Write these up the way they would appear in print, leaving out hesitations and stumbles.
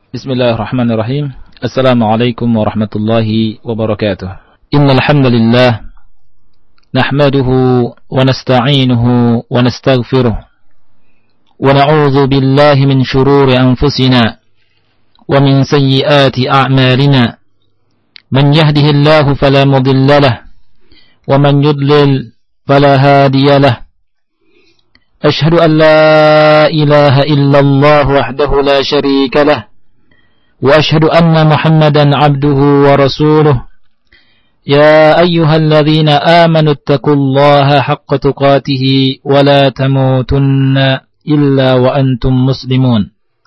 Bismillahirrahmanirrahim. Assalamualaikum warahmatullahi wabarakatuh. Innal hamdalillah nahmaduhu wa nasta'inuhu wa nastaghfiruh wa na'udzu billahi min shururi anfusina wa min sayyiati a'malina. Man yahdihillahu fala mudilla lahu wa man yudlil fala hadiya lahu. Ashhadu an la ilaha illallah wahdahu la syarika lahu وأشهد أن محمدا عبده ورسوله يا أيها الذين آمنوا اتقوا الله حق تقاته ولا تموتن إلا وأنتم مسلمون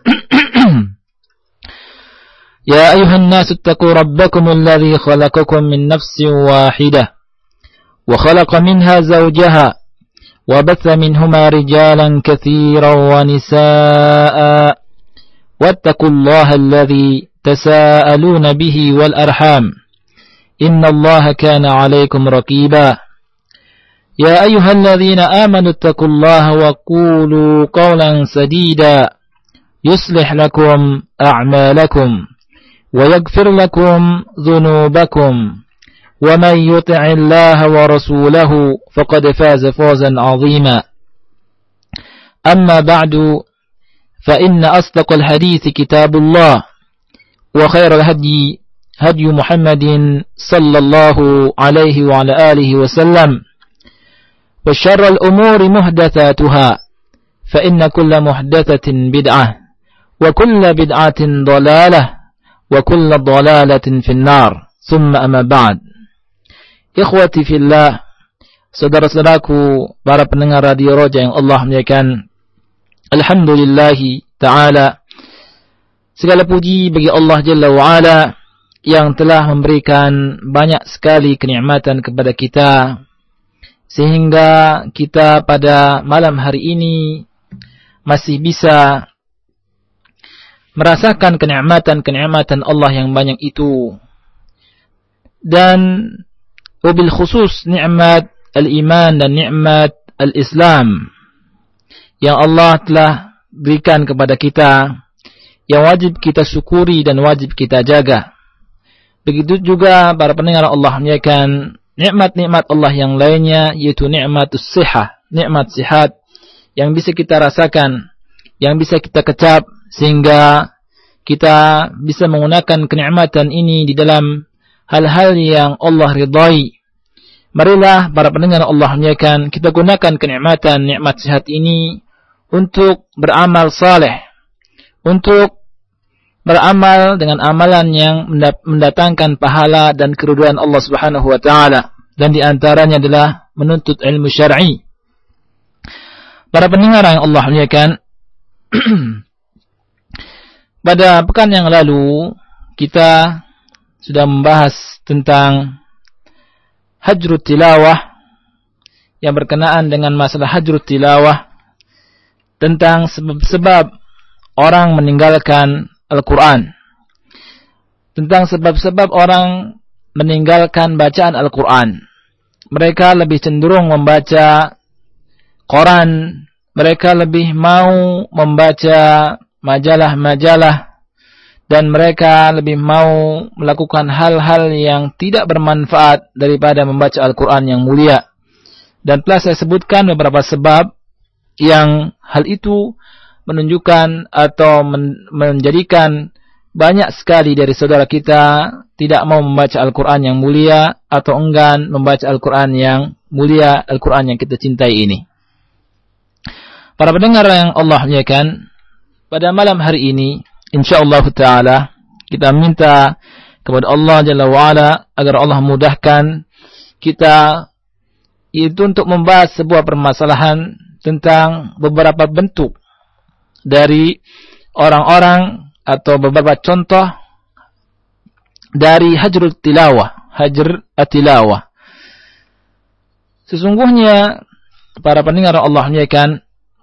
يا أيها الناس اتقوا ربكم الذي خلقكم من نفس واحدة وخلق منها زوجها وبث منهما رجالا كثيرا ونساء واتقوا الله الذي تساءلون به والأرحام إن الله كان عليكم رقيبا يا أيها الذين آمنوا اتقوا الله وقولوا قولا سديدا يصلح لكم أعمالكم ويغفر لكم ذنوبكم ومن يطع الله ورسوله فقد فاز فوزا عظيما أما بعد فإن أصدق الحديث كتاب الله وخير الهدي هدي محمد صلى الله عليه وعلى آله وسلم وشر الأمور محدثاتها فإن كل محدثة بدعة وكل بدعة ضلالة وكل ضلالة في النار ثم أما بعد. Ikhwati fillah, saudara-saudaraku para pendengar Radio Roja yang Allah muliakan, alhamdulillahi ta'ala, segala puji bagi Allah Jalla wa'ala yang telah memberikan banyak sekali kenikmatan kepada kita, sehingga kita pada malam hari ini masih bisa merasakan kenikmatan-kenikmatan Allah yang banyak itu. Dan wabil khusus nikmat al-iman dan nikmat al-islam yang Allah telah berikan kepada kita, yang wajib kita syukuri dan wajib kita jaga. Begitu juga para pendengar Allah muliakan, nikmat-nikmat Allah yang lainnya, yaitu nikmatus sihah, nikmat sihat yang bisa kita rasakan, yang bisa kita kecap, sehingga kita bisa menggunakan kenikmatan ini di dalam hal-hal yang Allah ridai. Marilah para pendengar Allah muliakan, kita gunakan kenikmatan nikmat sihat ini untuk beramal saleh, untuk beramal dengan amalan yang mendatangkan pahala dan keridhaan Allah Subhanahu wa taala, dan di antaranya adalah menuntut ilmu syar'i. Para pendengar yang Allah muliakan, pada pekan yang lalu kita sudah membahas tentang hajrut tilawah, yang berkenaan dengan masalah hajrut tilawah, tentang sebab-sebab orang meninggalkan Al-Quran, tentang sebab-sebab orang meninggalkan bacaan Al-Quran. Mereka lebih cenderung membaca koran, mereka lebih mau membaca majalah-majalah, dan mereka lebih mau melakukan hal-hal yang tidak bermanfaat daripada membaca Al-Quran yang mulia. Dan telah saya sebutkan beberapa sebab yang hal itu menunjukkan atau menjadikan banyak sekali dari saudara kita tidak mau membaca Al-Quran yang mulia, atau enggan membaca Al-Quran yang mulia, Al-Quran yang kita cintai ini. Para pendengar yang Allah muliakan, pada malam hari ini insyaallah ta'ala kita minta kepada Allah Jalla wa'ala agar Allah mudahkan kita itu untuk membahas sebuah permasalahan tentang beberapa bentuk dari orang-orang atau beberapa contoh dari hajrul tilawah, hajr at-tilawah. Sesungguhnya para pendengar Allah muliakan,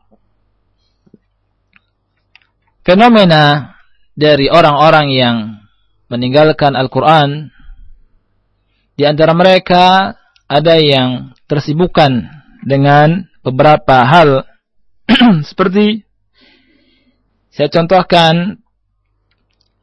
fenomena dari orang-orang yang meninggalkan Al-Quran, di antara mereka ada yang tersibukkan dengan beberapa hal seperti saya contohkan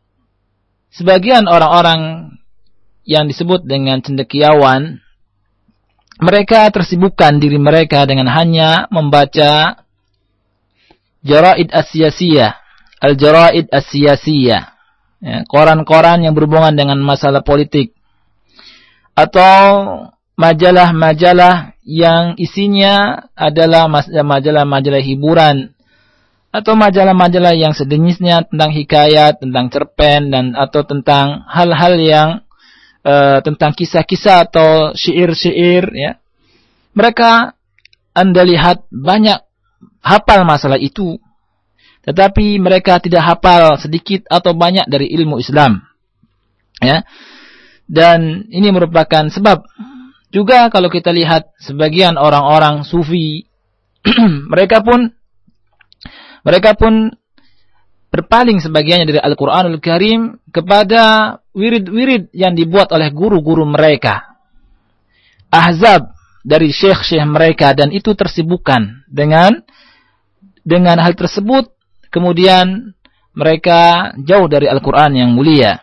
sebagian orang-orang yang disebut dengan cendekiawan, mereka tersibukkan diri mereka dengan hanya membaca jaraid as-siyasiyah, al-jaraid as-siyasiyah, ya, koran-koran yang berhubungan dengan masalah politik, atau majalah-majalah yang isinya adalah majalah-majalah hiburan, atau majalah-majalah yang sejenisnya tentang hikayat, tentang cerpen, dan atau tentang hal-hal yang tentang kisah-kisah atau syair-syair, ya. Mereka Anda lihat banyak hafal masalah itu, tetapi mereka tidak hafal sedikit atau banyak dari ilmu Islam, ya. Dan ini merupakan sebab juga kalau kita lihat sebagian orang-orang sufi mereka pun berpaling sebagiannya dari Al-Quranul Karim kepada wirid-wirid yang dibuat oleh guru-guru mereka, ahzab dari syekh-syekh mereka, dan itu tersibukkan dengan hal tersebut. Kemudian mereka jauh dari Al-Quran yang mulia.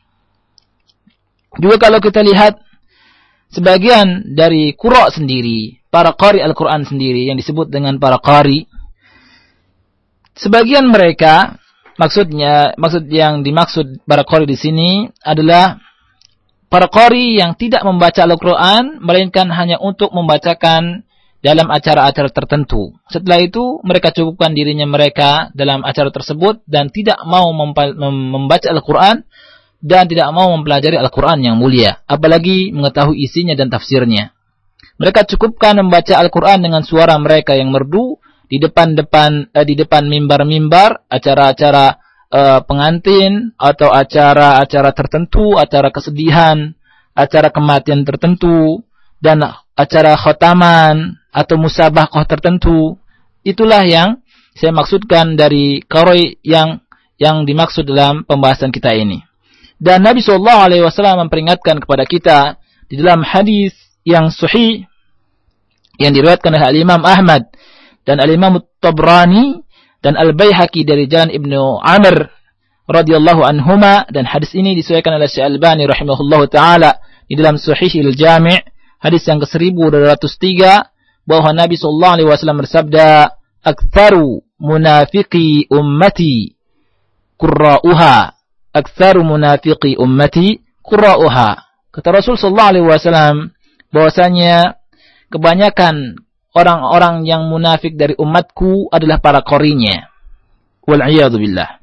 Juga kalau kita lihat sebagian dari qurra sendiri, para qari Al-Quran sendiri yang disebut dengan para qari, sebagian mereka, maksud yang dimaksud para qari di sini adalah para qari yang tidak membaca Al-Quran melainkan hanya untuk membacakan dalam acara-acara tertentu. Setelah itu mereka cukupkan dirinya mereka dalam acara tersebut dan tidak mau membaca Al-Quran dan tidak mau mempelajari Al-Quran yang mulia, apalagi mengetahui isinya dan tafsirnya. Mereka cukupkan membaca Al-Quran dengan suara mereka yang merdu di depan mimbar-mimbar, acara-acara pengantin atau acara-acara tertentu, acara kesedihan, acara kematian tertentu, dan acara khataman atau musabaqah tertentu. Itulah yang saya maksudkan dari qari yang dimaksud dalam pembahasan kita ini. Dan Nabi SAW memperingatkan kepada kita di dalam hadis yang sahih yang diriwayatkan oleh Al-Imam Ahmad dan Al-Imam Tabrani dan Al-Baihaqi dari jalan Ibnu Amr radhiyallahu anhuma, dan hadis ini disahihkan oleh Syekh Albani rahimahullahu taala di dalam Sahih Al-Jami' hadis yang ke-1203, bahwa Nabi sallallahu alaihi wasallam bersabda, "Aktsaru munafiqi ummati qurra'uha." Aktsaru munafiqi ummati qurra'uha. Kata Rasul sallallahu alaihi wasallam bahwasanya kebanyakan orang-orang yang munafik dari umatku adalah para qarinya. Wal a'yadu billah.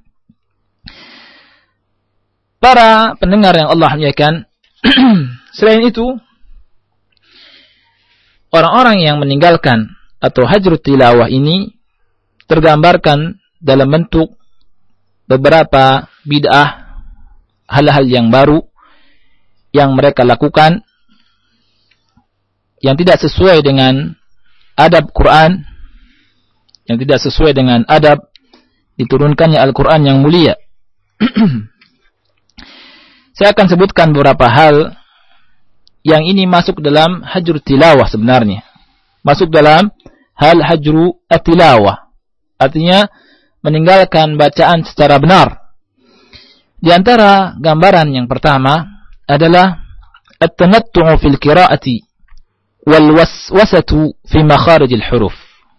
Para pendengar yang Allah muliakan, selain itu orang-orang yang meninggalkan atau hajrut tilawah ini tergambarkan dalam bentuk beberapa bid'ah, hal-hal yang baru yang mereka lakukan yang tidak sesuai dengan adab Quran, yang tidak sesuai dengan adab diturunkannya Al-Quran yang mulia. Saya akan sebutkan beberapa hal yang ini masuk dalam hajru tilawah sebenarnya. Masuk dalam hal hajru at-tilawah. Artinya meninggalkan bacaan secara benar. Di antara gambaran yang pertama adalah at-tanattu'u fil qira'ati wal waswasatu fi makharijil huruf.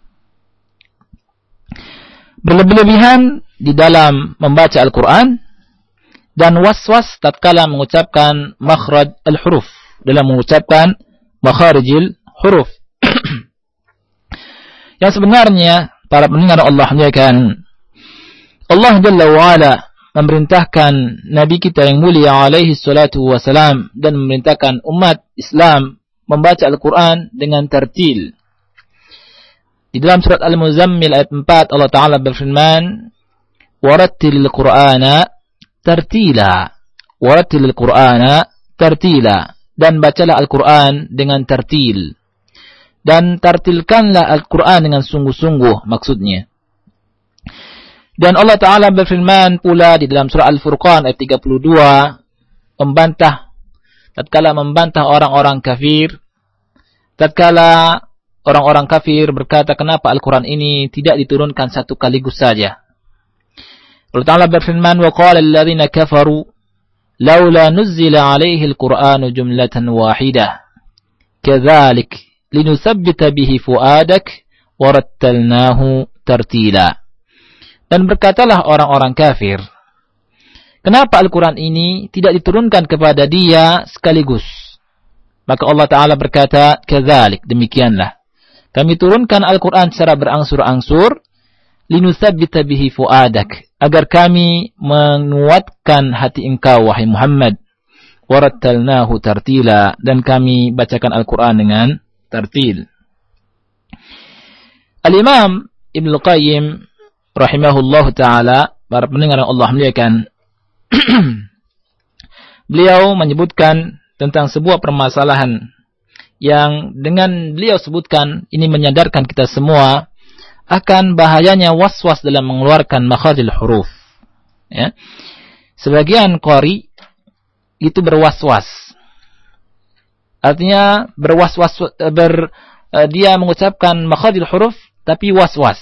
Berlebih-lebihan di dalam membaca Al-Quran dan waswas tatkala mengucapkan makhraj al-huruf, dalam mengucapkan makharijil huruf. Yang sebenarnya para pendengar Allah muliakan, Allah Jalla wa'ala memerintahkan Nabi kita yang mulia alaihi salatu wassalam dan memerintahkan umat Islam membaca Al-Quran dengan tartil. Di dalam surat Al-Muzammil ayat 4 Allah Ta'ala berfirman, "Warattilil Qur'ana tartila." Warattilil Qur'ana tartila. Dan bacalah Al-Quran dengan tartil. Dan tartilkanlah Al-Quran dengan sungguh-sungguh, maksudnya. Dan Allah Ta'ala berfirman pula di dalam surah Al-Furqan ayat 32, tatkala membantah orang-orang kafir, tatkala orang-orang kafir berkata, kenapa Al-Quran ini tidak diturunkan satu kaligus saja? Allah Ta'ala berfirman, وَقَالَ الَّذِينَ كَفَرُوا laula nuzzila alaihi al-Qur'anu jumlatan wahidah kadzalik linutsabbita bihi fuadak warattalnahu tartila. Dan berkatalah orang-orang kafir, kenapa Al-Quran ini tidak diturunkan kepada dia sekaligus? Maka Allah Ta'ala berkata, kadzalik, demikianlah. Kami turunkan Al-Quran secara berangsur-angsur, linutsabbita bihi fuadak, agar kami menguatkan hati engkau, wahai Muhammad. Warattalnahu tartila, dan kami bacakan Al-Quran dengan tartil. Al-Imam Ibnul Qayyim rahimahullahu ta'ala, para pendengar yang Allah muliakan, beliau menyebutkan tentang sebuah permasalahan yang dengan beliau sebutkan ini menyadarkan kita semua akan bahayanya waswas dalam mengeluarkan makharijul huruf. Ya. Sebagian qari itu berwaswas. Artinya dia mengucapkan makharijul huruf tapi waswas.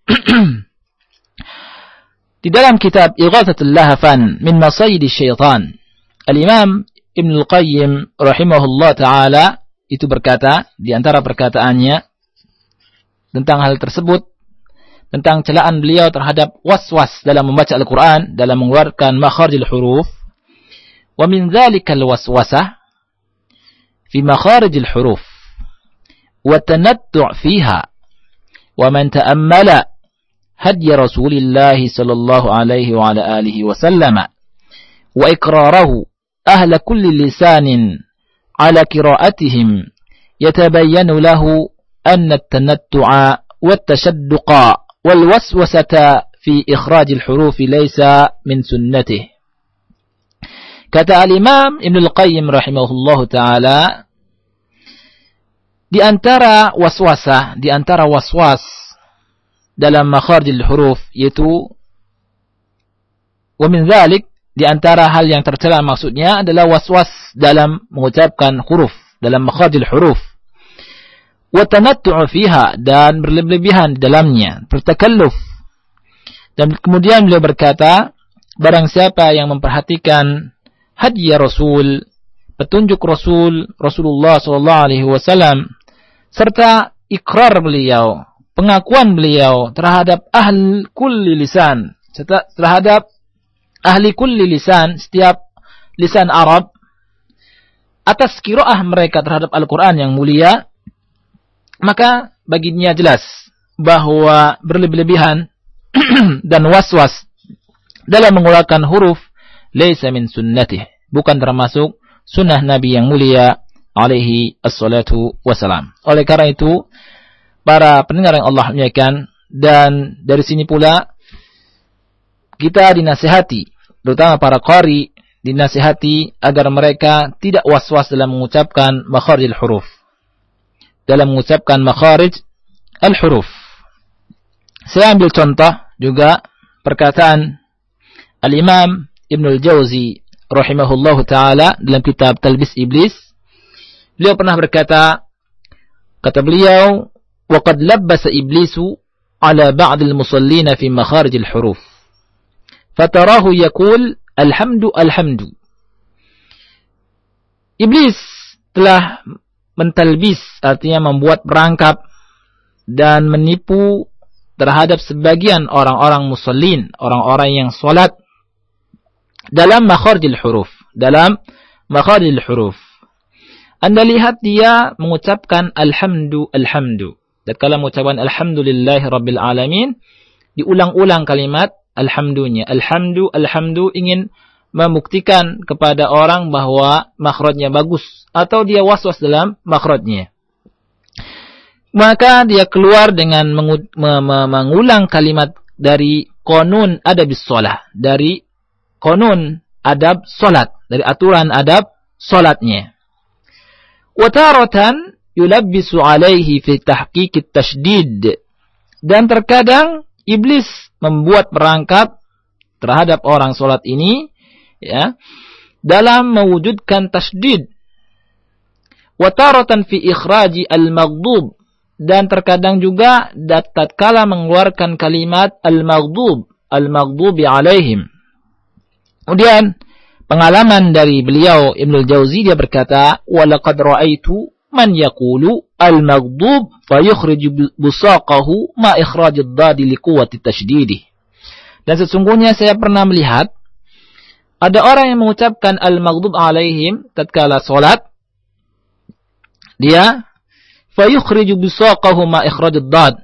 Di dalam kitab Ighathatul Lahafan min Masayidi Syaitan, Al-Imam Ibnul Qayyim rahimahullah ta'ala itu berkata, di antara perkataannya tentang hal tersebut, tentang celaan beliau terhadap waswas dalam membaca Al-Quran, dalam mengeluarkan makharijul huruf, wa min dhalikal waswasah fi makharijul huruf wa tanattu' fiha wa man ta'ammala هدي رسول الله صلى الله عليه وعلى آله وسلم وإقراره أهل كل لسان على قراءتهم يتبين له أن التنتع والتشدق والوسوسة في إخراج الحروف ليس من سنته. Kata Al-Imam Ibnul Qayyim rahimahullahu ta'ala, di antara waswasah, di antara waswas dalam makharijul huruf, yaitu wa min dzalik, di antara hal yang tercela maksudnya adalah waswas dalam mengucapkan huruf, dalam makharijul huruf, wa tanattu' fiha, dan berlebihan di dalamnya, bertakalluf. Dan kemudian beliau berkata, barang siapa yang memperhatikan hadiah Rasul, petunjuk Rasulullah sallallahu alaihi wasallam, serta ikrar beliau, pengakuan beliau terhadap ahli kulli lisan, terhadap ahli kulli lisan, setiap lisan Arab, atas qiraah mereka terhadap Al-Quran yang mulia, maka baginya jelas bahwa berlebih-lebihan dan waswas dalam mengeluarkan huruf laisa min sunnatih, bukan termasuk sunnah Nabi yang mulia alaihi assalatu wassalam. Oleh karena itu, para pendengar yang Allah muliakan, dan dari sini pula kita dinasihati, terutama para qari, dinasihati agar mereka tidak waswas dalam mengucapkan makharijul huruf, dalam mengucapkan makharij al-huruf. Saya ambil contoh juga perkataan Al-Imam Ibnul Jauzi rahimahullahu ta'ala dalam kitab Talbis Iblis. Beliau pernah berkata, kata beliau, وَقَدْ لَبَّسَ إِبْلِيسُ عَلَى بَعْضِ الْمُصَلِّينَ فِي مَخَارِجِ الْحُرُوفِ فَتَرَاهُ يَقُولُ الْحَمْدُ الْحَمْدُ. Iblis telah mentalbis, artinya membuat perangkap dan menipu terhadap sebagian orang-orang musallin, orang-orang yang salat dalam makharijul huruf, dalam makharijul huruf. Anda lihat dia mengucapkan alhamdu alhamdu. Dan kalau mengucapkan alhamdulillahi rabbil alamin, diulang-ulang kalimat alhamdunya. Alhamdu alhamdu, ingin membuktikan kepada orang bahwa makhrajnya bagus, atau dia waswas dalam makhrajnya. Maka dia keluar dengan mengulang kalimat dari qanun adabis shalah, dari qanun adab salat, dari aturan adab salatnya. Wa taratan yulabbisu alaihi fi tahqiqit tasydid, dan terkadang iblis membuat perangkap terhadap orang salat ini, ya, dalam mewujudkan tasydid. Wa taratan fi ikhraji al-maghdub, dan terkadang juga tatkala mengeluarkan kalimat al-maghdubi alaihim. Kemudian pengalaman dari beliau Ibnul Jauzi, dia berkata, "Walaqad ra'aitu man yaqulu al-maghdub fa yukhriju busaqahu ma ikhrajid dadi liquwwati tasydidih." Dan sesungguhnya saya pernah melihat ada orang yang mengucapkan al-maghdub alaihim tatkala salat, dia fa yukhriju busaqahu ma ikhrajid dad.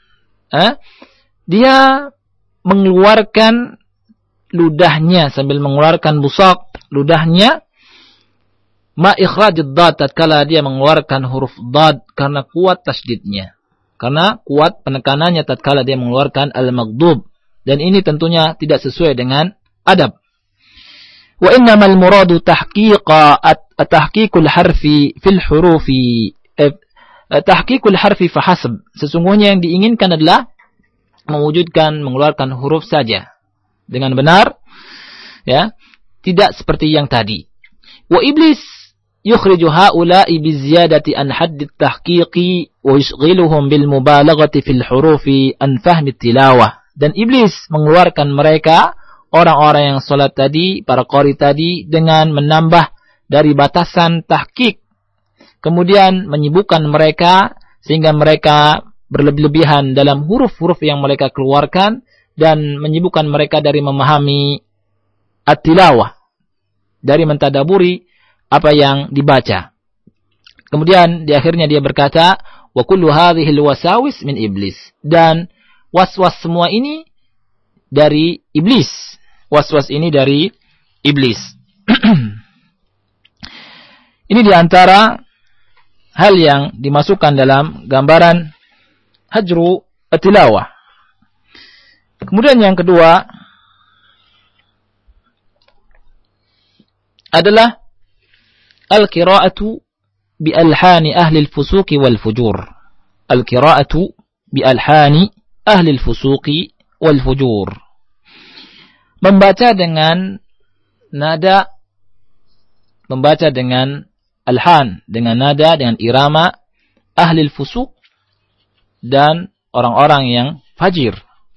Dia mengeluarkan ludahnya sambil mengeluarkan busaq, ludahnya, ma ikhrajid dad, tatkala dia mengeluarkan huruf dad karena kuat tasydidnya, karena kuat penekanannya tatkala dia mengeluarkan al-maghdub, dan ini tentunya tidak sesuai dengan adab. Wa innamal muradu tahqiqul harfi fil hurufi tahqiqul harfi fahasab. Sesungguhnya yang diinginkan adalah mewujudkan mengeluarkan huruf saja dengan benar, ya, tidak seperti yang tadi. Wa iblis yukhriju haula'i biziyadati an hadd at-tahqiqi wa yushghiluhum bil mubalaghati fil hurufi an fahmi tilawah. Dan iblis mengeluarkan mereka, orang-orang yang salat tadi, para qari tadi, dengan menambah dari batasan tahqiq, kemudian menyibukkan mereka sehingga mereka berlebihan dalam huruf-huruf yang mereka keluarkan, dan menyibukkan mereka dari memahami at-tilawah, dari mentadaburi apa yang dibaca. Kemudian di akhirnya dia berkata, wa kullu hadhil wasawis min iblis, dan was-was semua ini dari iblis. Was-was ini dari iblis. Ini diantara hal yang dimasukkan dalam gambaran hajru at-tilawah. Kemudian yang kedua adalah al-qira'atu bi alhani ahli al-fusuqi wal fujur. Al-qira'atu bi alhani ahli al-fusuqi wal fujur. Membaca dengan nada, membaca dengan alhan, dengan nada, dengan irama ahli al-fusuq dan orang-orang yang fajir.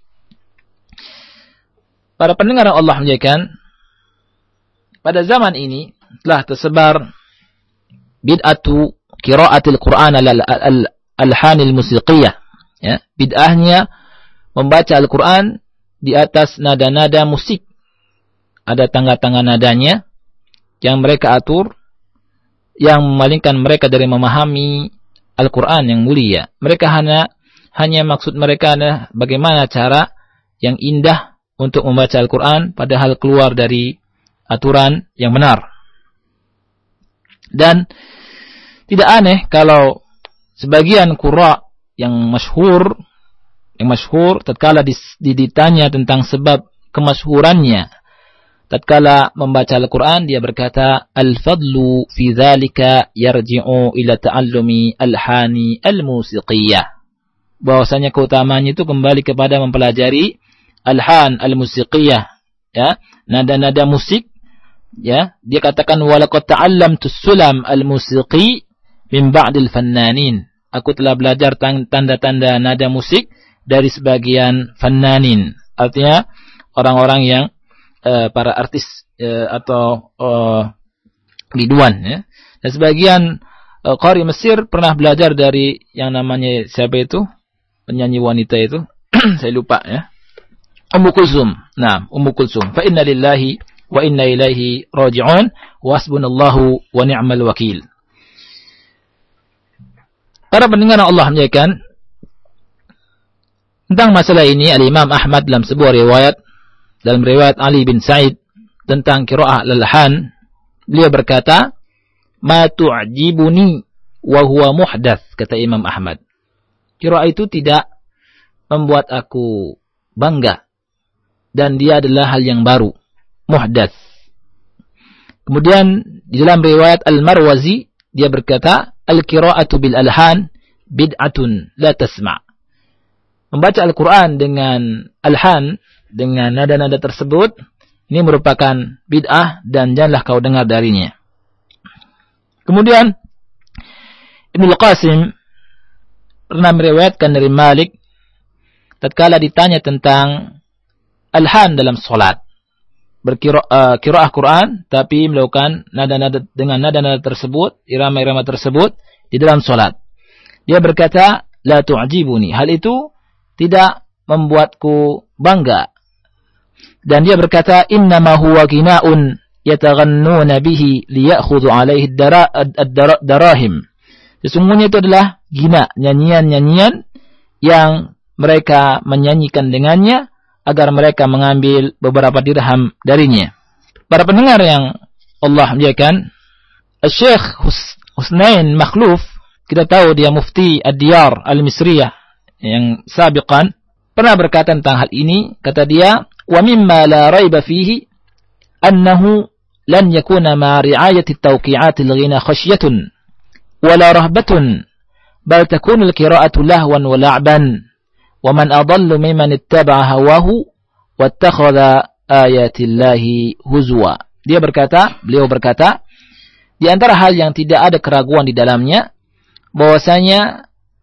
Para pendengar yang Allah muliakan, pada zaman ini telah tersebar bid'atu qiraatil Qur'an al-alhanil musiqiyah, ya, bid'ahnya membaca Al-Qur'an di atas nada-nada musik. Ada tangga-tangga nadanya yang mereka atur, yang memalingkan mereka dari memahami Al-Qur'an yang mulia. Mereka hanya maksud mereka adalah bagaimana cara yang indah untuk membaca Al-Quran, padahal keluar dari aturan yang benar. Dan tidak aneh kalau sebagian qurra yang masyhur tatkala ditanya tentang sebab kemasyhurannya tatkala membaca Al-Quran, dia berkata, al-fadlu fi dzalika yarji'u ila ta'allumi al-hani al-musiqiyah. Bahwasanya keutamaannya itu kembali kepada mempelajari alhan al-musiqiyah, ya, nada-nada musik, ya. Dia katakan, walaqad ta'allamtu sulam al-musiqi min ba'dil fannanin. Aku telah belajar tanda-tanda nada musik dari sebagian fannanin. Artinya orang-orang yang para artis atau biduan, ya. Dan sebagian qari Mesir pernah belajar dari yang namanya siapa itu? Penyanyi wanita itu. Saya lupa, ya. Ummu Kulsum. Nah, Ummu Kulsum. Fa inna lillahi wa inna ilaihi raji'un wa hasbunallahu wa ni'mal wakil. Para pendengar Allah muliakan, tentang masalah ini Al-Imam Ahmad dalam sebuah riwayat, dalam riwayat Ali bin Sa'id tentang qiraah al-alhan, beliau berkata, ma tu'jibuni wa huwa muhdath, kata Imam Ahmad. Qiraah itu tidak membuat aku bangga, dan dia adalah hal yang baru, muhdath. Kemudian di dalam riwayat Al-Marwazi, dia berkata, al-qira'atu bil alhan bid'atun la tasma'. Membaca Al-Quran dengan alhan, dengan nada-nada tersebut, ini merupakan bid'ah dan janganlah kau dengar darinya. Kemudian Ibnu Qasim pernah meriwayatkan dari Malik, tatkala ditanya tentang alhan dalam salat, qiraah Quran, tapi melakukan nada-nada dengan nada-nada tersebut, irama-irama tersebut di dalam salat. Dia berkata, la tu'jibuni. Hal itu tidak membuatku bangga. Dan dia berkata, innama huwa gina'un yataghannuna bihi liya'khudhu alaihi ad-darahim. Sesungguhnya itu adalah gina, nyanyian-nyanyian yang mereka menyanyikan dengannya agar mereka mengambil beberapa dirham darinya. Para pendengar yang Allah muliakan, Syekh Husnain Makhluf, kita tahu dia mufti Ad-Diyar Al-Misriyah yang sabiqan, pernah berkata tentang hal ini. Kata dia, wa mimma la raiba fihi annahu lan yakuna ma ri'ayati at-tawqi'at al-ghina khashyatun wala rahbatun bal takunu al-qira'atu lahwan wa la'ban wa man adallu mimman ittaba'a hawahu wattakhadha ayatillahi huzwa. Beliau berkata, di antara hal yang tidak ada keraguan di dalamnya bahwasanya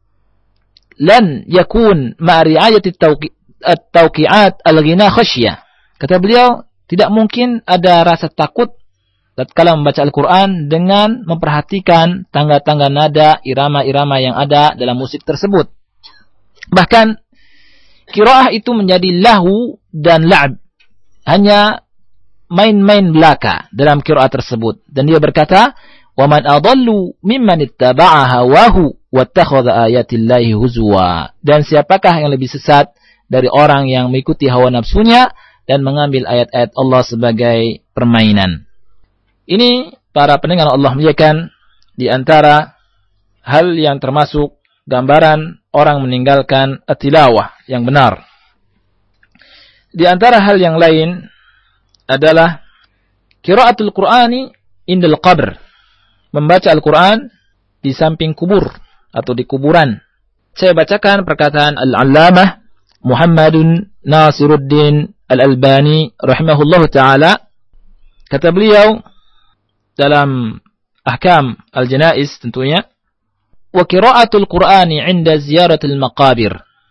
lan yakun ma ri'ayati at-tawqi'at al-ghina khasyah. Kata beliau, tidak mungkin ada rasa takut tatkala membaca Al-Quran dengan memperhatikan tangga-tangga nada, irama-irama yang ada dalam musik tersebut. Bahkan qiraah itu menjadi lahu dan la'b, hanya main-main belaka dalam qiraah tersebut. Dan dia berkata, wa man adallu mimman ittaba'a hawahu wattakhadha ayatillahi huzwa. Dan siapakah yang lebih sesat dari orang yang mengikuti hawa nafsunya dan mengambil ayat-ayat Allah sebagai permainan. Ini para pendengar Allah muliakan, di antara hal yang termasuk gambaran orang meninggalkan tilawah yang benar. Di antara hal yang lain adalah qiraatul Qur'ani indal qabr, membaca Al-Quran di samping kubur atau di kuburan. Saya bacakan perkataan Al-Allamah Muhammadun Nasiruddin Al-Albani rahimahullahu ta'ala. Kata beliau dalam ahkam al-janaiz tentunya, wa qira'atul Qur'ani 'inda ziyaratil maqabir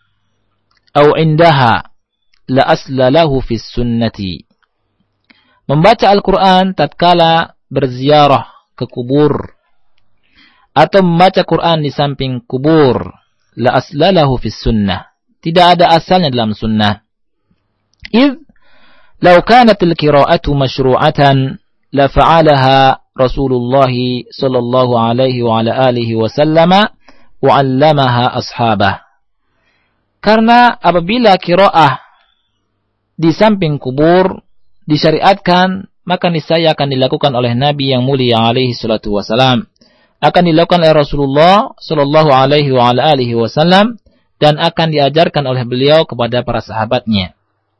aw 'indaha la asla lahu fi sunnati. Membaca Al-Quran tatkala berziarah ke kubur atau membaca Quran di samping kubur, la asla lahu fi sunnah, tidak ada asalnya dalam sunnah. Idh law kanat al-qira'atu masyru'atan la fa'alaha Rasulullah sallallahu alaihi wa ala alihi wasallam wa 'allamaha ashabah. Karena apabila qiraah di samping kubur disyariatkan, maka niscaya akan dilakukan oleh Nabi yang mulia alaihi salatu wasalam, akan dilakukan oleh Rasulullah sallallahu alaihi wa ala alihi wasallam, dan akan diajarkan oleh beliau kepada para sahabatnya.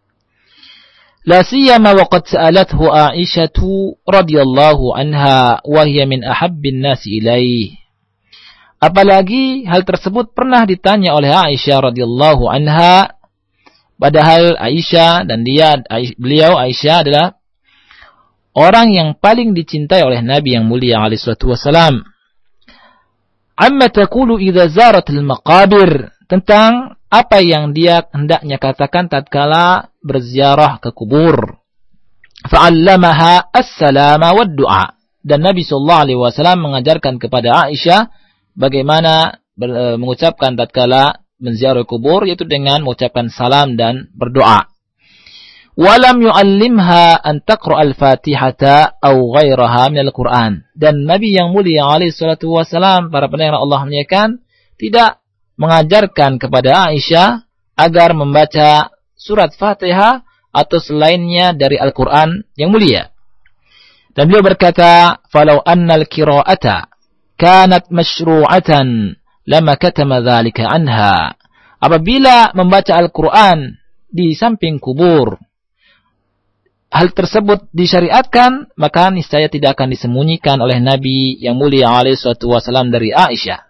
La siyama wa qad sa'alathu Aisyatu radhiyallahu anha wa hiya min ahabbin nasi ilaihi. Apalagi hal tersebut pernah ditanya oleh Aisyah radhiyallahu anha, padahal Aisyah dan beliau Aisyah adalah orang yang paling dicintai oleh Nabi yang mulia alaihi salatu wasalam. Amma taqulu idza zarat al-maqabir, tentang apa yang dia hendaknya katakan tatkala berziarah ke kubur. Fa'allamaha as-salama wad-du'a. Dan Nabi sallallahu alaihi wasallam mengajarkan kepada Aisyah bagaimana mengucapkan tatkala menziarah kubur, yaitu dengan mengucapkan salam dan berdoa. Walam yu'allimha an taqra al-Fatihata aw ghairaha min al-Qur'an. Dan Nabi yang mulia alaihi salatu wasallam, para pendengar Allah muliakan, tidak mengajarkan kepada Aisyah agar membaca surat Fatihah atau selainnya dari Al-Quran yang mulia. Dan beliau berkata, "Falau annal qira'ata kanat masyru'atan lama katama dzalika anha." Apabila membaca Al-Quran di samping kubur, hal tersebut disyariatkan, maka niscaya tidak akan disembunyikan oleh Nabi yang mulia alaihi salatu wasallam dari Aisyah.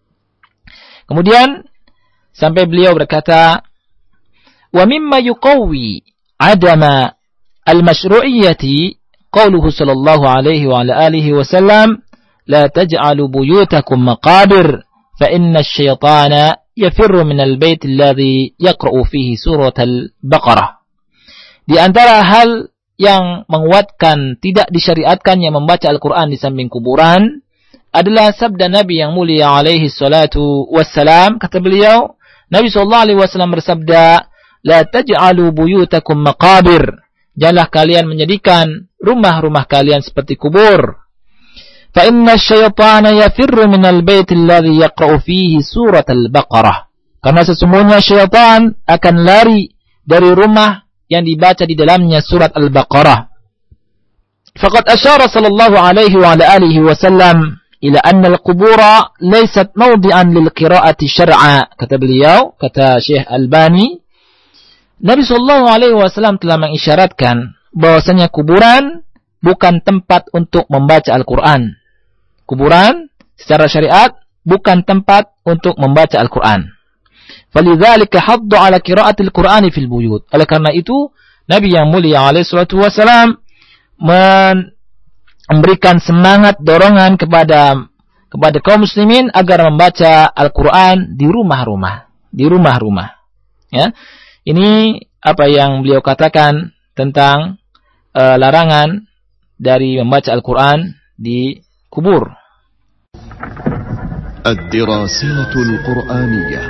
Kemudian sampai beliau berkata, wa mimma yuqawwi adama al-mashru'iyyati qawluhu sallallahu alaihi wa ala alihi wasallam, la taj'alu buyutakum maqabir fa inna asy-syaitana yafirru min al-bait alladhi yaqra'u fihi surat al-Baqarah. Di antara hal yang menguatkan tidak disyariatkannya membaca Al-Quran di samping kuburan adalah sabda Nabi yang mulia alaihi salatu wassalam. Kata beliau, Nabi SAW bersabda, la taj'alu buyutakum maqabir. Janganlah kalian menjadikan rumah-rumah kalian seperti kubur. Fa inna syaitana yafirru minal baiti alladhi yaqra'u fihi surat al-Baqarah. Karena sesungguhnya syaitan akan lari dari rumah yang dibaca di dalamnya surat Al-Baqarah. Faqad asyara sallallahu alaihi wa ala alihi wasallam ila anna al-qubura laysat mawdi'an lil qira'ati syar'a. Kata beliau, kata Syekh Albani, Nabi sallallahu alaihi wasallam telah mengisyaratkan bahwasanya kuburan bukan tempat untuk membaca Al-Qur'an. Kuburan secara syariat bukan tempat untuk membaca Al-Qur'an. Falidzalika haddu ala qira'atil Qur'ani fil buyut. Oleh karena itu, Nabi yang mulia alaihi salatu wasallam memberikan semangat dorongan kepada kaum muslimin agar membaca Al-Qur'an di rumah-rumah, Ya. Ini apa yang beliau katakan tentang larangan dari membaca Al-Qur'an di kubur. الدراسات القرآنية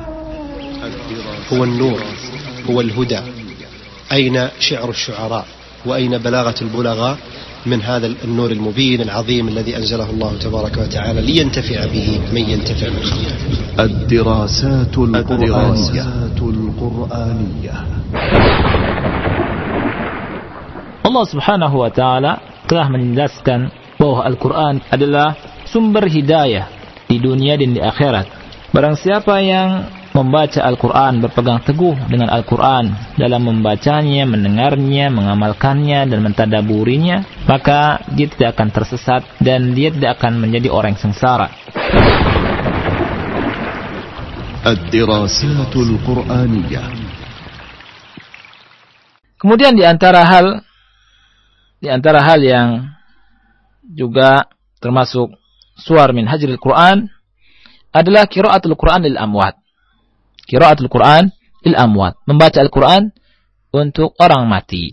هو النور، هو الهدى. أين شعر الشعراء وأين بلاغة البلغاء من هذا النور المبين العظيم الذي أنزله الله تبارك وتعالى لينتفع به من ينتفع من خلقه. الدراسات القرآنية. Allah Subhanahu wa taala telah menjelaskan bahwa Al-Qur'an adalah sumber hidayah di dunia dan di akhirat. Barang siapa yang membaca Al-Quran, berpegang teguh dengan Al-Quran dalam membacanya, mendengarnya, mengamalkannya, dan mentadaburinya, maka dia tidak akan tersesat dan dia tidak akan menjadi orang yang sengsara. Ad-dirasatul Qur'aniyah. Kemudian di antara hal yang juga termasuk suwar min hajril Quran adalah qiraatul Quran lil amwat. Qiraatul Quran lil amwat, membaca Al-Quran untuk orang mati.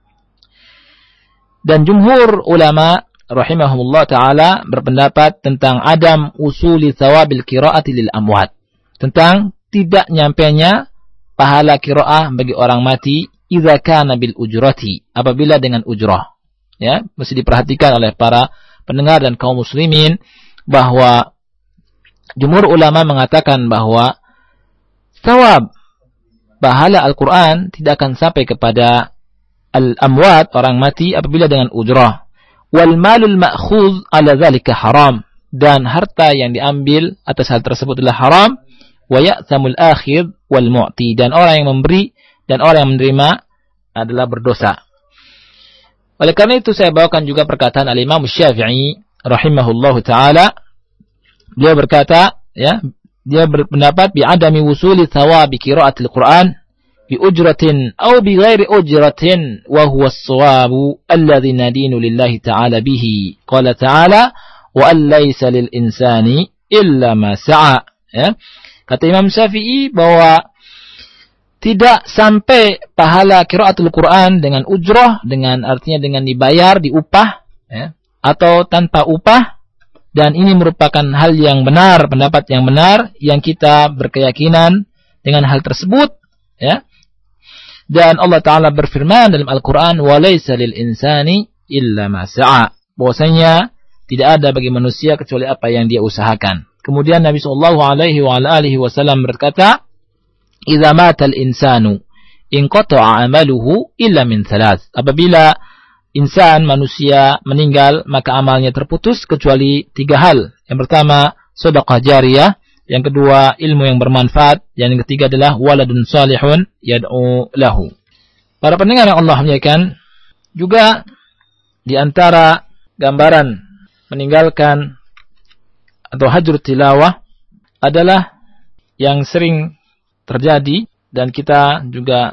Dan jumhur ulama rahimahumullah ta'ala berpendapat tentang adam usuli thawabil qiraati lil amwat, tentang tidak nyampainya pahala qiraah bagi orang mati idza kana bil ujrati, apabila dengan ujrah. Ya, mesti diperhatikan oleh para pendengar dan kaum muslimin bahwa jumhur ulama mengatakan bahwa thawab pahala Al-Quran tidak akan sampai kepada al-amwat, orang mati, apabila dengan ujrah. Wal malul ma'khudh ala dhalika haram, dan harta yang diambil atas hal tersebut adalah haram. Wa ya'thamul akhir wal mu'ti, dan orang yang memberi dan orang yang menerima adalah berdosa. Oleh karena itu saya bawakan juga perkataan al-Imam Syafi'i rahimahullahu taala. Beliau berkata, ya, dia berpendapat bi adami wusuli thawabi qiraatil Quran bi ujratin aw bi ghairi ujratin wa huwa as-shawabu alladhi nadinu lillahi ta'ala bihi. Qala ta'ala wa an laysa lil insani illa ma sa'a. Ya. Kata Imam Syafi'i bahwa tidak sampai pahala qiraatul Quran dengan ujrah, dengan artinya dengan dibayar, diupah, ya, atau tanpa upah. Dan ini merupakan hal yang benar, pendapat yang benar, yang kita berkeyakinan dengan hal tersebut, ya. Dan Allah Ta'ala berfirman dalam Al-Quran, وَلَيْسَ لِلْإِنسَانِ إِلَّا مَا سَعَى, bahwasanya tidak ada bagi manusia kecuali apa yang dia usahakan. Kemudian Nabi SAW berkata, إِذَا مَاتَ الْإِنسَانُ إِنْقَطَعَ عَمَلُهُ إِلَّا مِنْ ثَلَاثٍ, apabila insan, manusia meninggal, maka amalnya terputus kecuali 3 hal. Yang pertama, sedekah jariyah. Yang kedua, ilmu yang bermanfaat. Dan yang ketiga adalah waladun salihun yad'u lahu. Para pendengar yang Allah muliakan, juga di antara gambaran meninggalkan atau hajrut tilawah adalah yang sering terjadi dan kita juga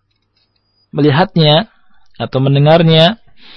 melihatnya atau mendengarnya,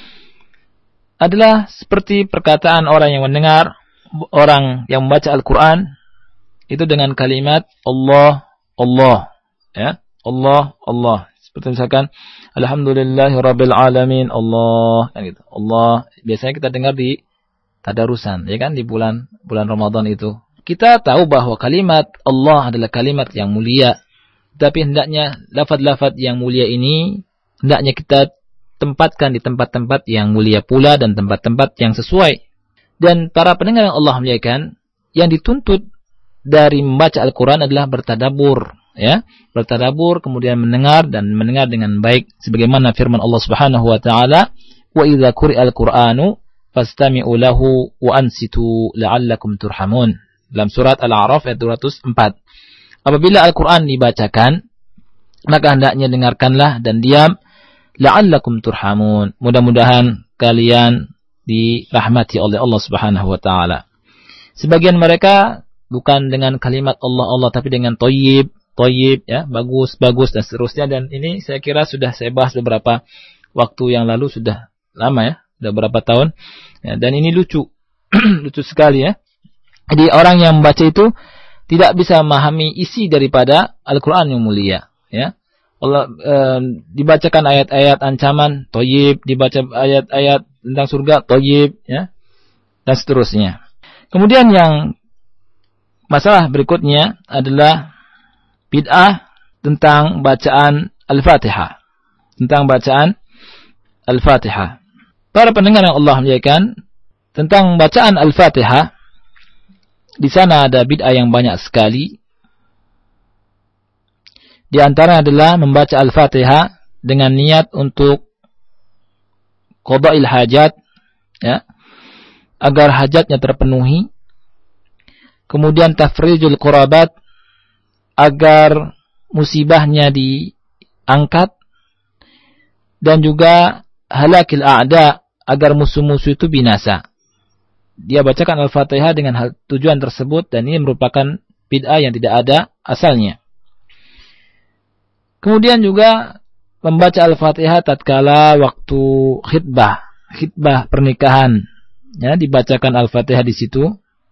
adalah seperti perkataan orang yang mendengar, orang yang membaca Al-Quran itu dengan kalimat Allah, Allah, ya, Allah, Allah, Seperti misalkan alhamdulillahirabbil alamin, Allah, kan gitu. Allah biasanya kita dengar di tadarusan, ya kan, di bulan Ramadan itu. Kita tahu bahwa kalimat Allah adalah kalimat yang mulia, tapi hendaknya lafaz-lafaz yang mulia ini hendaknya kita tempatkan di tempat-tempat yang mulia pula dan tempat-tempat yang sesuai. Dan para pendengar yang Allah muliakan, yang dituntut dari membaca Al-Quran adalah bertadabbur, ya, bertadabbur, kemudian mendengar dengan baik, sebagaimana firman Allah Subhanahu wa taala, wa idza quri'al Qur'anu fastami'u lahu wa ansitu la'allakum turhamun, dalam surat Al-A'raf ayat 204. Apabila Al-Quran dibacakan, maka hendaknya dengarkanlah dan diam, la'allakum turhamun, mudah-mudahan kalian dirahmati oleh Allah Subhanahu wa taala. Sebagian mereka bukan dengan kalimat Allah, tapi dengan thayyib, ya, bagus dan seterusnya. Dan ini saya kira sudah saya bahas beberapa waktu yang lalu, sudah lama ya, sudah berapa tahun. Ya, dan ini lucu, lucu sekali ya. Jadi orang yang membaca itu tidak bisa memahami isi daripada Al-Quran yang mulia. Ya, Allah dibacakan ayat-ayat ancaman, thayyib, dibaca ayat-ayat tentang surga, thayyib, ya, dan seterusnya. Kemudian yang masalah berikutnya adalah bid'ah tentang bacaan Al-Fatihah. Tentang bacaan Al-Fatihah. Para pendengar yang Allah muliakan, tentang bacaan Al-Fatihah, di sana ada bid'ah yang banyak sekali. Di antara adalah membaca Al-Fatihah dengan niat untuk qada'il hajat, ya, agar hajatnya terpenuhi. Kemudian tafrijul qurabat, agar musibahnya diangkat. Dan juga halakil a'da, agar musuh-musuh itu binasa. Dia bacakan Al-Fatihah dengan tujuan tersebut, dan ini merupakan bid'ah yang tidak ada asalnya. Kemudian juga membaca Al-Fatihah tatkala waktu khitbah pernikahan, ya, dibacakan Al-Fatihah di situ,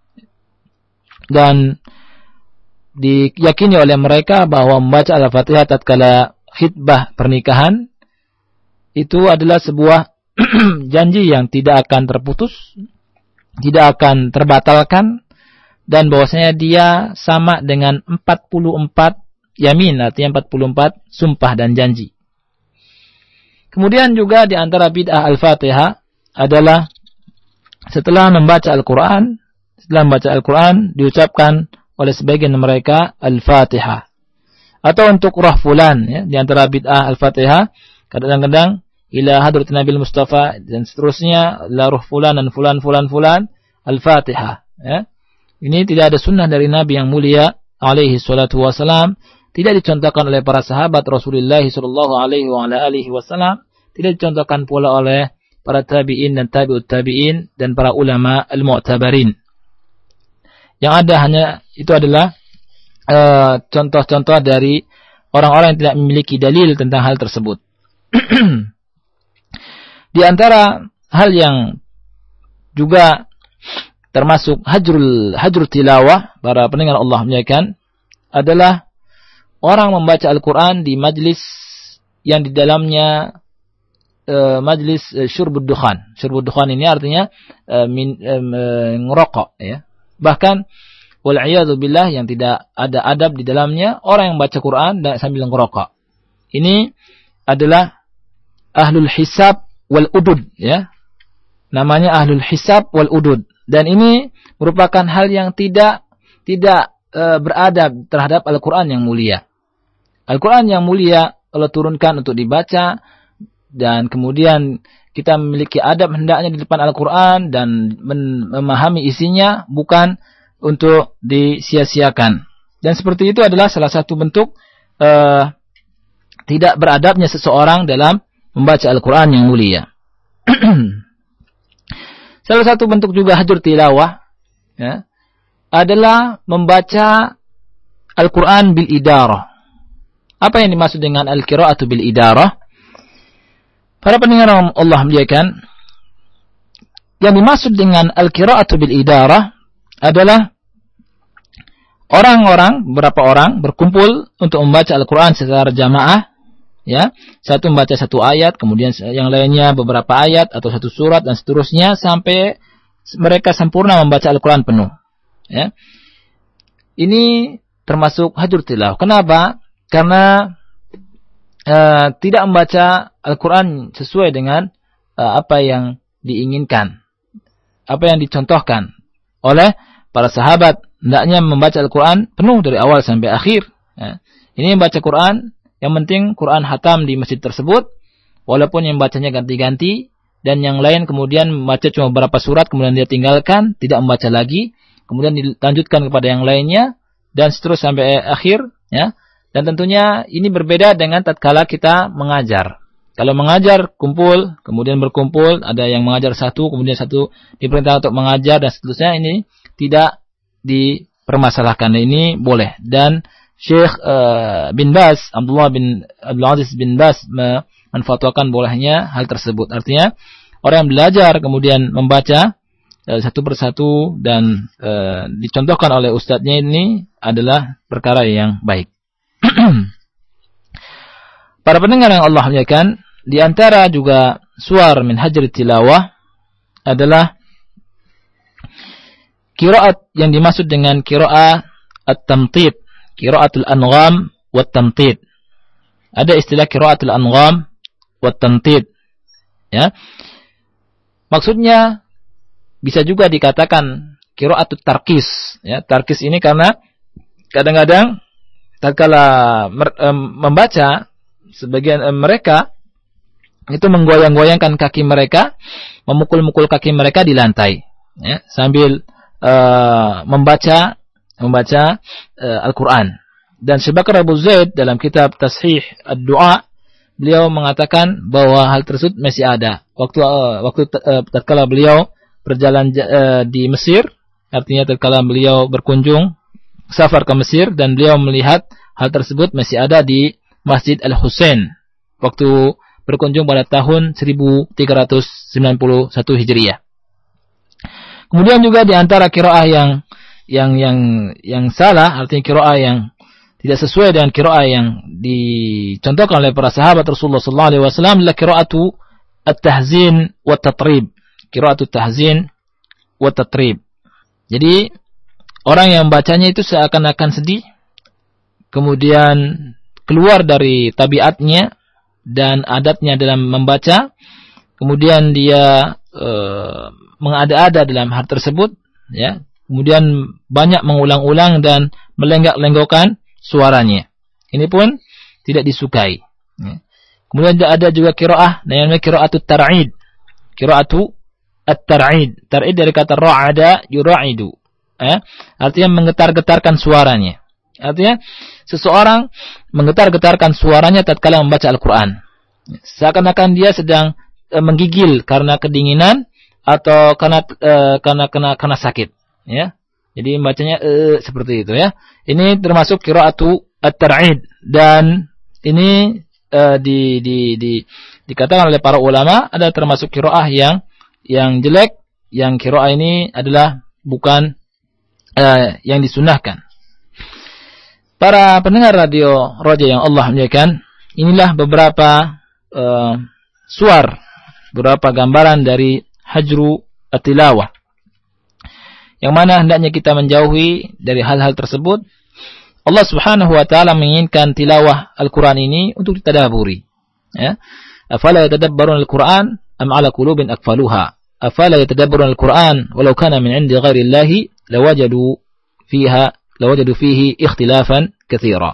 dan diyakini oleh mereka bahwa membaca Al-Fatihah tatkala khitbah pernikahan itu adalah sebuah janji yang tidak akan terputus, tidak akan terbatalkan, dan bahwasanya dia sama dengan 44 yamin, artinya 44 sumpah dan janji. Kemudian juga di antara bid'ah Al-Fatihah adalah setelah membaca Al-Quran diucapkan oleh sebagian mereka Al-Fatihah. Atau untuk roh fulan, ya, di antara bid'ah Al-Fatihah, kadang-kadang ila hadratin Nabil Mustafa dan seterusnya, la ruh fulan dan fulan Al-Fatihah, ya. Ini tidak ada sunnah dari Nabi yang mulia alaihi salatu wasalam, tidak dicontohkan oleh para sahabat Rasulullah sallallahu alaihi wasallam, tidak dicontohkan pula oleh para tabi'in dan tabi'ut tabi'in dan para ulama al-mu'tabarin. Yang ada hanya itu adalah contoh-contoh dari orang-orang yang tidak memiliki dalil tentang hal tersebut. Di antara hal yang juga termasuk hajrul tilawah, para pendengar Allah muliakan, adalah orang membaca Al-Quran di majlis yang di dalamnya majlis syurbud dukhan. Syurbud dukhan ini artinya ngerokok, ya. Bahkan wal'iyadzu billah, yang tidak ada adab di dalamnya, orang yang baca Quran dan sambil ngerokok. Ini adalah ahlul hisab wal udud, ya. Namanya ahlul hisab wal udud. Dan ini merupakan hal yang tidak beradab terhadap Al-Quran yang mulia. Al-Quran yang mulia Allah turunkan untuk dibaca, dan kemudian kita memiliki adab hendaknya di depan Al-Quran dan memahami isinya, bukan untuk disia-siakan. Dan seperti itu adalah salah satu bentuk tidak beradabnya seseorang dalam membaca Al-Quran yang mulia. Salah satu bentuk juga hajur tilawah, ya, adalah membaca Al-Quran bil idarah. Apa yang dimaksud dengan al-qira'atu bil idarah? Para pendengar Allah muliakan, yang dimaksud dengan al-qira'atu bil idarah adalah beberapa orang berkumpul untuk membaca Al-Quran secara jamaah, Ya, satu membaca satu ayat, kemudian yang lainnya beberapa ayat atau satu surat dan seterusnya sampai mereka sempurna membaca Al-Quran penuh. Ya, ini termasuk hajrut tilawah. Kenapa? Karena tidak membaca Al-Quran sesuai dengan apa yang diinginkan, apa yang dicontohkan oleh para sahabat. Hendaknya membaca Al-Quran penuh dari awal sampai akhir. Ya. Ini membaca Quran, yang penting Quran hatam di masjid tersebut, walaupun yang bacanya ganti-ganti, dan yang lain kemudian membaca cuma beberapa surat, kemudian dia tinggalkan, tidak membaca lagi, kemudian dilanjutkan kepada yang lainnya, dan seterusnya sampai akhir. Ya. Dan tentunya ini berbeda dengan tatkala kita mengajar. Kalau mengajar kumpul, kemudian berkumpul, ada yang mengajar satu, kemudian satu diperintah untuk mengajar, dan seterusnya, ini tidak dipermasalahkan. Ini boleh. Dan Syekh bin Baz, Abdul Aziz bin Baz menfatwakan bolehnya hal tersebut. Artinya orang yang belajar kemudian membaca satu persatu dan dicontohkan oleh ustadznya, ini adalah perkara yang baik. Para pendengar yang Allah muliakan, di antara juga suar min hajri tilawah adalah qiraat yang dimaksud dengan qiraat at-tamtid, qiraatul angham wa tamtid. Ada istilah qiraatul angham wa tamtid. Ya. Maksudnya bisa juga dikatakan qiraatut tarkis. Ya, tarkis ini karena kadang-kadang tatkala membaca, sebagian mereka itu menggoyang-goyangkan kaki mereka, memukul-mukul kaki mereka di lantai, ya, sambil membaca Al-Quran. Dan Syekh Bakar Abu Zaid dalam kitab Tashih Ad-Du'a, beliau mengatakan bahwa hal tersebut masih ada. Waktu tatkala beliau berjalan di Mesir, artinya tatkala beliau berkunjung safar ke Mesir, dan beliau melihat hal tersebut masih ada di Masjid Al-Husain waktu berkunjung pada tahun 1391 Hijriah. Kemudian juga di antara qiraah yang salah, artinya qiraah yang tidak sesuai dengan qiraah yang dicontohkan oleh para sahabat Rasulullah sallallahu alaihi wasallam, adalah qiraatu at-tahzin wa at-tatrib. Qiraatu at-tahzin wa at-tatrib. Jadi orang yang bacanya itu seakan-akan sedih, kemudian keluar dari tabiatnya dan adatnya dalam membaca, kemudian dia mengada-ada dalam hal tersebut, ya. Kemudian banyak mengulang-ulang dan melenggak-lenggokkan suaranya. Ini pun tidak disukai. Ya. Kemudian ada juga qiraah namanya qiraatut tar'id. Qiraatu at-tar'id. Tar'id dari kata ra'ada yura'idu. Ya. Artinya menggetar-getarkan suaranya. Artinya seseorang menggetar-getarkan suaranya tatkala membaca Al-Quran. Seakan-akan dia sedang menggigil karena kedinginan atau karena sakit. Ya, jadi bacanya seperti itu, ya. Ini termasuk qiraatu at-tar'id, dan ini dikatakan oleh para ulama ada termasuk qiraah yang jelek, yang qiraah ini adalah bukan yang disunnahkan. Para pendengar radio Roja yang Allah muliakan, inilah beberapa suar, beberapa gambaran dari hajru at-tilawah, yang mana hendaknya kita menjauhi dari hal-hal tersebut. Allah Subhanahu wa taala menginginkan tilawah Al-Qur'an ini untuk ditadaburi. Ya. Afala yatadabbarun Al-Qur'an am 'ala qulubin aqfaluha. Afala yatadabbarun Al-Qur'an walau kana min 'indi ghairi Allah lawajadu fihi ikhtilafan katsira.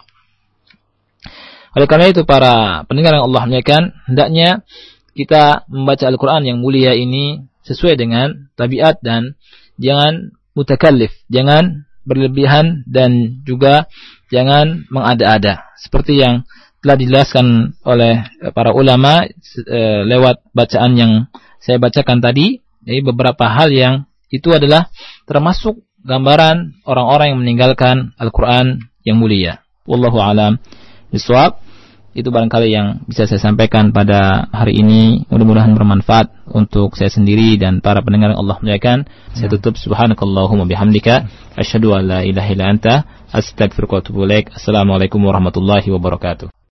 Oleh karena itu para pendengar yang Allah muliakan, hendaknya kita membaca Al-Qur'an yang mulia ini sesuai dengan tabiat dan jangan mutakallif, jangan berlebihan dan juga jangan mengada-ada. Seperti yang telah dijelaskan oleh para ulama lewat bacaan yang saya bacakan tadi, jadi beberapa hal yang itu adalah termasuk gambaran orang-orang yang meninggalkan Al-Quran yang mulia. Wallahu a'lam bishawab. Itu barangkali yang bisa saya sampaikan pada hari ini. Mudah-mudahan bermanfaat untuk saya sendiri dan para pendengar yang Allah muliakan. Saya tutup. Subhanakallahumma bihamdika asyhadu an la ilaha illa anta astaghfiruka wa atubu ilaik. Assalamualaikum warahmatullahi wabarakatuh.